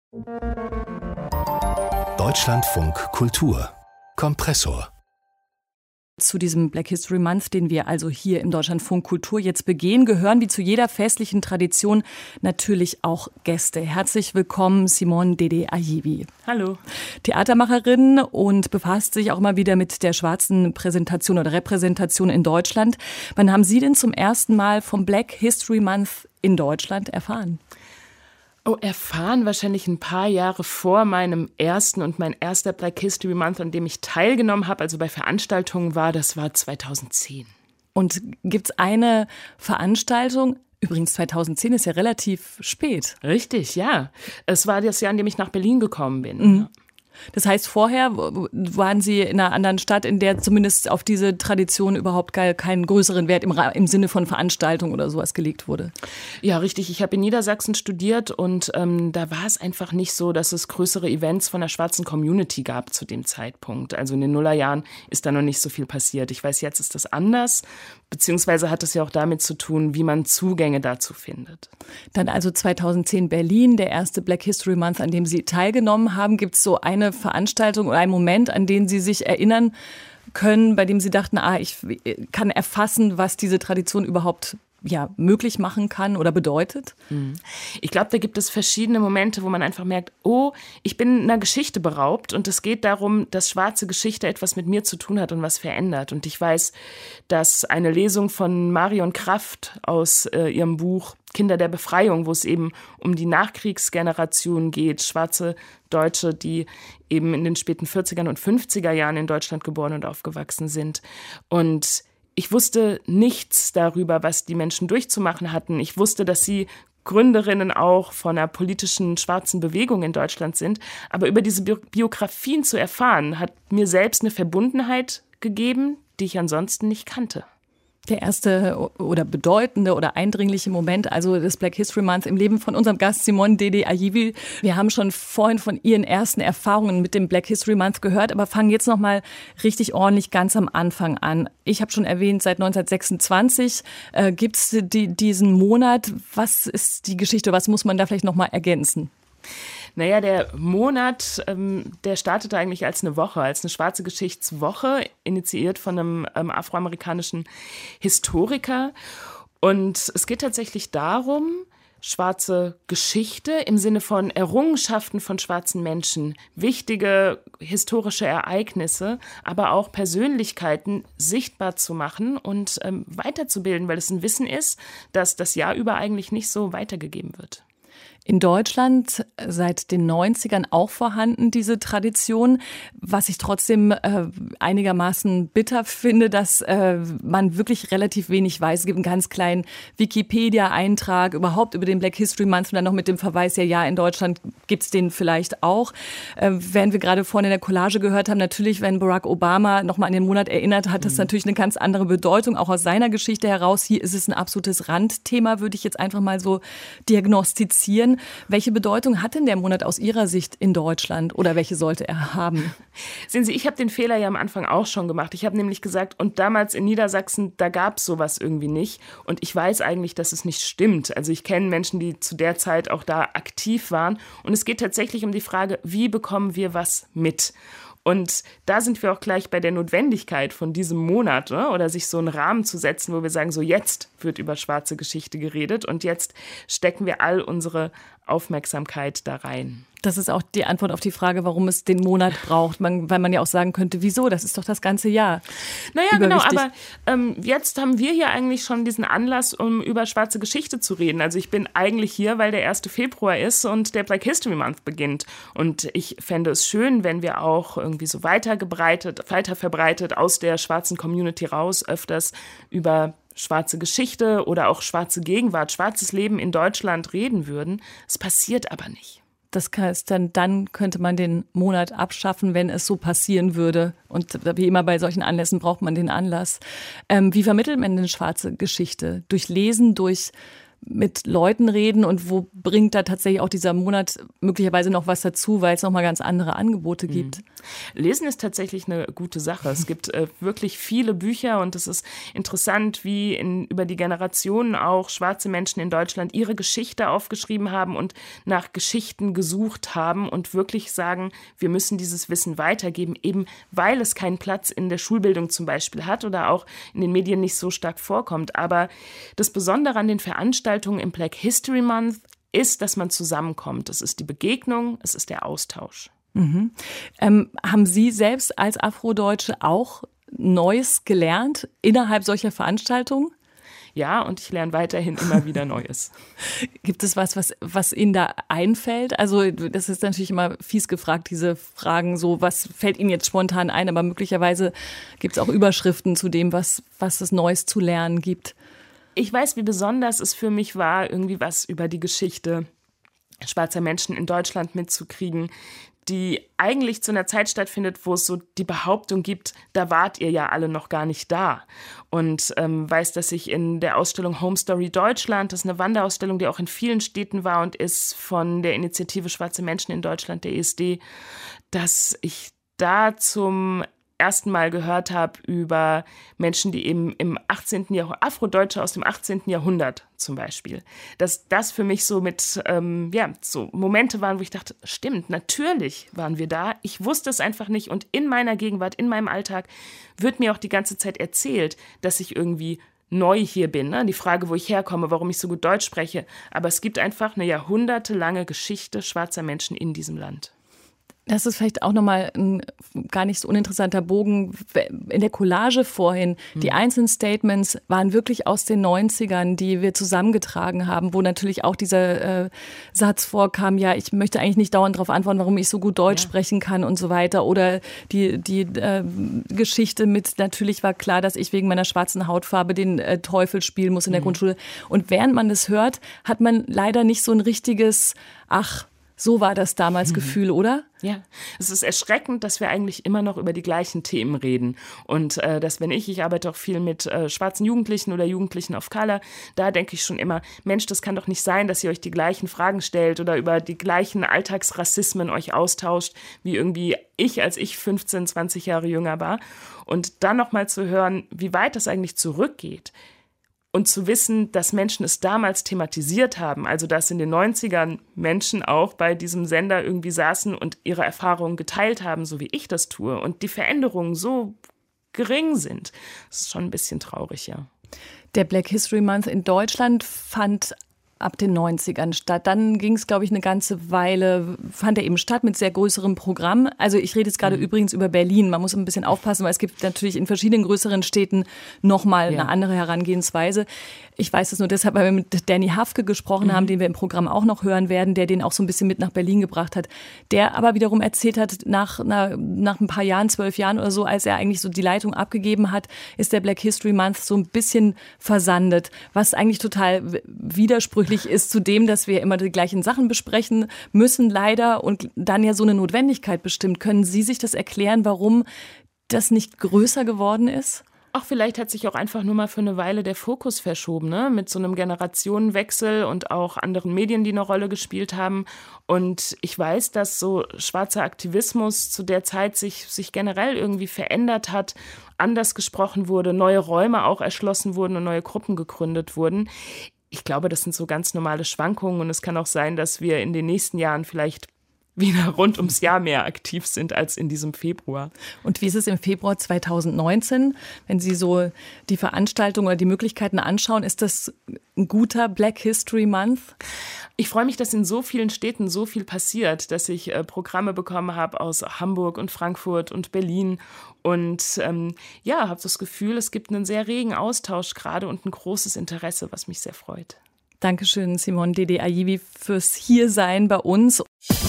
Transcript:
Deutschlandfunk Kultur Kompressor. Zu diesem Black History Month, den wir also hier im Deutschlandfunk Kultur jetzt begehen, gehören wie zu jeder festlichen Tradition natürlich auch Gäste. Herzlich willkommen, Simone Dede Ayibi. Hallo. Theatermacherin und befasst sich auch immer wieder mit der schwarzen Präsentation oder Repräsentation in Deutschland. Wann haben Sie denn zum ersten Mal vom Black History Month in Deutschland erfahren? Erfahren wahrscheinlich ein paar Jahre vor meinem ersten und mein erster Black History Month, an dem ich teilgenommen habe, also bei Veranstaltungen war, das war 2010. Und gibt's eine Veranstaltung, übrigens 2010 ist ja relativ spät. Richtig, ja. Es war das Jahr, in dem ich nach Berlin gekommen bin. Mhm. Das heißt, vorher waren Sie in einer anderen Stadt, in der zumindest auf diese Tradition überhaupt keinen größeren Wert im Sinne von Veranstaltung oder sowas gelegt wurde? Ja, richtig. Ich habe in Niedersachsen studiert und da war es einfach nicht so, dass es größere Events von der schwarzen Community gab zu dem Zeitpunkt. Also in den Nullerjahren ist da noch nicht so viel passiert. Ich weiß, jetzt ist das anders, beziehungsweise hat es ja auch damit zu tun, wie man Zugänge dazu findet. Dann also 2010 Berlin, der erste Black History Month, an dem Sie teilgenommen haben. Gibt es so eine Veranstaltung oder einen Moment, an den Sie sich erinnern können, bei dem Sie dachten, ich kann erfassen, was diese Tradition überhaupt möglich machen kann oder bedeutet? Ich glaube, da gibt es verschiedene Momente, wo man einfach merkt, ich bin einer Geschichte beraubt und es geht darum, dass schwarze Geschichte etwas mit mir zu tun hat und was verändert. Und ich weiß, dass eine Lesung von Marion Kraft aus ihrem Buch Kinder der Befreiung, wo es eben um die Nachkriegsgeneration geht, schwarze Deutsche, die eben in den späten 40er und 50er Jahren in Deutschland geboren und aufgewachsen sind. Und ich wusste nichts darüber, was die Menschen durchzumachen hatten. Ich wusste, dass sie Gründerinnen auch von einer politischen schwarzen Bewegung in Deutschland sind. Aber über diese Biografien zu erfahren, hat mir selbst eine Verbundenheit gegeben, die ich ansonsten nicht kannte. Der erste oder bedeutende oder eindringliche Moment, also des Black History Month im Leben von unserem Gast Simone Dede Ayibi. Wir haben schon vorhin von Ihren ersten Erfahrungen mit dem Black History Month gehört, aber fangen jetzt nochmal richtig ordentlich ganz am Anfang an. Ich habe schon erwähnt, seit 1926 gibt es diesen Monat. Was ist die Geschichte? Was muss man da vielleicht nochmal ergänzen? Naja, der Monat, der startete eigentlich als eine Woche, als eine schwarze Geschichtswoche, initiiert von einem afroamerikanischen Historiker. Und es geht tatsächlich darum, schwarze Geschichte im Sinne von Errungenschaften von schwarzen Menschen, wichtige historische Ereignisse, aber auch Persönlichkeiten sichtbar zu machen und weiterzubilden, weil es ein Wissen ist, dass das Jahr über eigentlich nicht so weitergegeben wird. In Deutschland seit den 90ern auch vorhanden, diese Tradition. Was ich trotzdem einigermaßen bitter finde, dass man wirklich relativ wenig weiß. Es gibt einen ganz kleinen Wikipedia-Eintrag überhaupt über den Black History Month und dann noch mit dem Verweis, ja, in Deutschland gibt es den vielleicht auch. Während wir gerade vorhin in der Collage gehört haben, natürlich, wenn Barack Obama nochmal an den Monat erinnert, hat das natürlich eine ganz andere Bedeutung, auch aus seiner Geschichte heraus. Hier ist es ein absolutes Randthema, würde ich jetzt einfach mal so diagnostizieren. Welche Bedeutung hat denn der Monat aus Ihrer Sicht in Deutschland oder welche sollte er haben? Sehen Sie, ich habe den Fehler ja am Anfang auch schon gemacht. Ich habe nämlich gesagt, und damals in Niedersachsen, da gab es sowas irgendwie nicht. Und ich weiß eigentlich, dass es nicht stimmt. Also ich kenne Menschen, die zu der Zeit auch da aktiv waren. Und es geht tatsächlich um die Frage, wie bekommen wir was mit? Und da sind wir auch gleich bei der Notwendigkeit von diesem Monat, oder sich so einen Rahmen zu setzen, wo wir sagen, so jetzt wird über schwarze Geschichte geredet und jetzt stecken wir all unsere Aufmerksamkeit da rein. Das ist auch die Antwort auf die Frage, warum es den Monat braucht, weil man ja auch sagen könnte, wieso, das ist doch das ganze Jahr. Naja, genau, aber jetzt haben wir hier eigentlich schon diesen Anlass, um über schwarze Geschichte zu reden. Also ich bin eigentlich hier, weil der 1. Februar ist und der Black History Month beginnt. Und ich fände es schön, wenn wir auch irgendwie so weiter verbreitet aus der schwarzen Community raus öfters über schwarze Geschichte oder auch schwarze Gegenwart, schwarzes Leben in Deutschland reden würden. Es passiert aber nicht. Das heißt, dann könnte man den Monat abschaffen, wenn es so passieren würde. Und wie immer bei solchen Anlässen braucht man den Anlass. Wie vermittelt man denn schwarze Geschichte? Durch Lesen, durch mit Leuten reden und wo bringt da tatsächlich auch dieser Monat möglicherweise noch was dazu, weil es nochmal ganz andere Angebote gibt? Lesen ist tatsächlich eine gute Sache. Es gibt wirklich viele Bücher und es ist interessant, wie über die Generationen auch schwarze Menschen in Deutschland ihre Geschichte aufgeschrieben haben und nach Geschichten gesucht haben und wirklich sagen, wir müssen dieses Wissen weitergeben, eben weil es keinen Platz in der Schulbildung zum Beispiel hat oder auch in den Medien nicht so stark vorkommt. Aber das Besondere an den Veranstaltungen im Black History Month ist, dass man zusammenkommt. Es ist die Begegnung, es ist der Austausch. Mhm. Haben Sie selbst als Afrodeutsche auch Neues gelernt innerhalb solcher Veranstaltungen? Ja, und ich lerne weiterhin immer wieder Neues. Gibt es was Ihnen da einfällt? Also das ist natürlich immer fies gefragt, diese Fragen, so was fällt Ihnen jetzt spontan ein, aber möglicherweise gibt es auch Überschriften zu dem, was es Neues zu lernen gibt. Ich weiß, wie besonders es für mich war, irgendwie was über die Geschichte schwarzer Menschen in Deutschland mitzukriegen, die eigentlich zu einer Zeit stattfindet, wo es so die Behauptung gibt, da wart ihr ja alle noch gar nicht da. Und weiß, dass ich in der Ausstellung Home Story Deutschland, das ist eine Wanderausstellung, die auch in vielen Städten war und ist von der Initiative Schwarze Menschen in Deutschland, der ESD, dass ich da zum ersten Mal gehört habe über Menschen, die eben im 18. Jahrhundert, Afrodeutsche aus dem 18. Jahrhundert zum Beispiel, dass das für mich so mit, so Momente waren, wo ich dachte, stimmt, natürlich waren wir da, ich wusste es einfach nicht und in meiner Gegenwart, in meinem Alltag wird mir auch die ganze Zeit erzählt, dass ich irgendwie neu hier bin, ne? Die Frage, wo ich herkomme, warum ich so gut Deutsch spreche, aber es gibt einfach eine jahrhundertelange Geschichte schwarzer Menschen in diesem Land. Das ist vielleicht auch nochmal ein gar nicht so uninteressanter Bogen. In der Collage vorhin, die einzelnen Statements waren wirklich aus den 90ern, die wir zusammengetragen haben, wo natürlich auch dieser Satz vorkam, ja, ich möchte eigentlich nicht dauernd darauf antworten, warum ich so gut Deutsch sprechen kann und so weiter. Oder die Geschichte mit, natürlich war klar, dass ich wegen meiner schwarzen Hautfarbe den Teufel spielen muss in der Grundschule. Und während man das hört, hat man leider nicht so ein richtiges, so war das damals Gefühl, oder? Ja, es ist erschreckend, dass wir eigentlich immer noch über die gleichen Themen reden. Und dass wenn ich arbeite auch viel mit schwarzen Jugendlichen oder Jugendlichen of Color, da denke ich schon immer, Mensch, das kann doch nicht sein, dass ihr euch die gleichen Fragen stellt oder über die gleichen Alltagsrassismen euch austauscht, wie irgendwie ich, als ich 15, 20 Jahre jünger war. Und dann nochmal zu hören, wie weit das eigentlich zurückgeht. Und zu wissen, dass Menschen es damals thematisiert haben, also dass in den 90ern Menschen auch bei diesem Sender irgendwie saßen und ihre Erfahrungen geteilt haben, so wie ich das tue, und die Veränderungen so gering sind, das ist schon ein bisschen traurig, ja. Der Black History Month in Deutschland fand ab den 90ern statt. Dann ging es, glaube ich, eine ganze Weile, fand er eben statt mit sehr größerem Programm. Also ich rede jetzt gerade übrigens über Berlin. Man muss ein bisschen aufpassen, weil es gibt natürlich in verschiedenen größeren Städten nochmal eine andere Herangehensweise. Ich weiß es nur deshalb, weil wir mit Danny Hafke gesprochen haben, den wir im Programm auch noch hören werden, der den auch so ein bisschen mit nach Berlin gebracht hat. Der aber wiederum erzählt hat, nach ein paar Jahren, 12 Jahren oder so, als er eigentlich so die Leitung abgegeben hat, ist der Black History Month so ein bisschen versandet, was eigentlich total widersprüchlich ist zu dem, dass wir immer die gleichen Sachen besprechen müssen, leider, und dann ja so eine Notwendigkeit bestimmt. Können Sie sich das erklären, warum das nicht größer geworden ist? Ach, vielleicht hat sich auch einfach nur mal für eine Weile der Fokus verschoben, ne? Mit so einem Generationenwechsel und auch anderen Medien, die eine Rolle gespielt haben. Und ich weiß, dass so schwarzer Aktivismus zu der Zeit sich generell irgendwie verändert hat, anders gesprochen wurde, neue Räume auch erschlossen wurden und neue Gruppen gegründet wurden. Ich glaube, das sind so ganz normale Schwankungen und es kann auch sein, dass wir in den nächsten Jahren vielleicht wieder rund ums Jahr mehr aktiv sind als in diesem Februar. Und wie ist es im Februar 2019, wenn Sie so die Veranstaltung oder die Möglichkeiten anschauen, ist das ein guter Black History Month? Ich freue mich, dass in so vielen Städten so viel passiert, dass ich Programme bekommen habe aus Hamburg und Frankfurt und Berlin und habe das Gefühl, es gibt einen sehr regen Austausch gerade und ein großes Interesse, was mich sehr freut. Dankeschön, Simone Dede Ayibi, fürs Hiersein bei uns.